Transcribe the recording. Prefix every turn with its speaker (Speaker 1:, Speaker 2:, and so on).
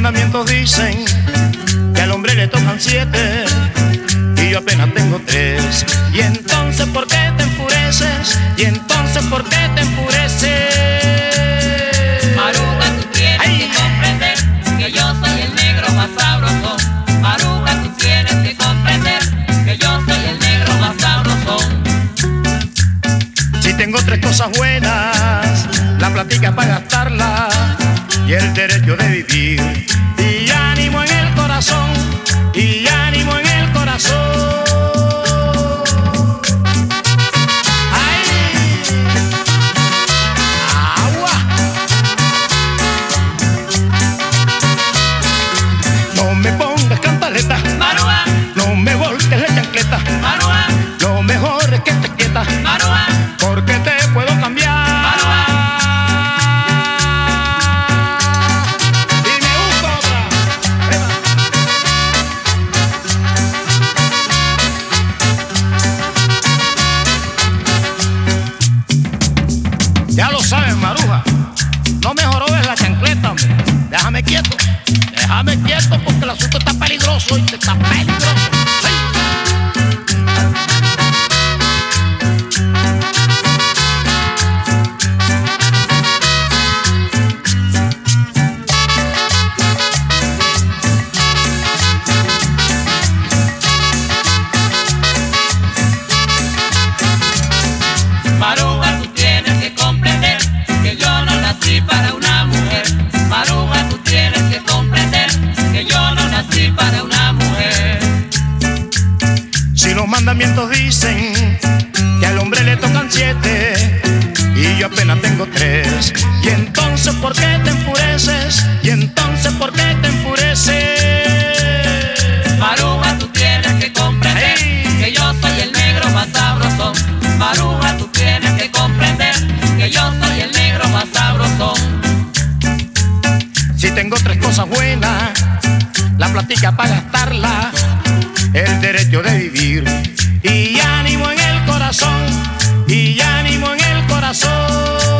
Speaker 1: mandamientos dicen que al hombre le tocan 7 y yo apenas tengo 3. Y entonces ¿por qué te enfureces? Y entonces ¿por qué te enfureces?
Speaker 2: Maruja, tú tienes que comprender que yo soy el negro más sabroso. Maruja, tú tienes que comprender que yo soy el negro más sabroso.
Speaker 1: Si tengo 3 cosas buenas, la platica para gastarla y el derecho de vivir, y ánimo en el corazón, y ánimo en el corazón. ¡Ay! ¡Agua! No me pongas cantaleta,
Speaker 2: Maruja,
Speaker 1: no me volques la chancleta,
Speaker 2: Maruja,
Speaker 1: lo mejor es que te quietas,
Speaker 2: Maruja,
Speaker 1: porque te puedo cambiar. Y me busco otra. Ya lo sabes, Maruja, no me jorobes la chancleta, hombre. Déjame quieto porque el asunto está peligroso y te está peligroso. ¡Sí!
Speaker 2: Maruja, tú tienes que comprender que yo no nací para una mujer. Maruja, tú tienes que comprender que yo no nací para una mujer.
Speaker 1: Si los mandamientos dicen que al hombre le tocan 7 y yo apenas tengo 3, y entonces ¿por qué te enfureces? Y entonces ¿por qué te enfureces?
Speaker 2: Maruja, tú tienes que comprender que yo soy el negro más sabroso. Maruja, tú tienes que comprender que yo soy el negro más sabroso.
Speaker 1: Si tengo 3 cosas buenas, la platica para gastarla, el derecho de vivir, y ánimo en el corazón, y ánimo en el corazón.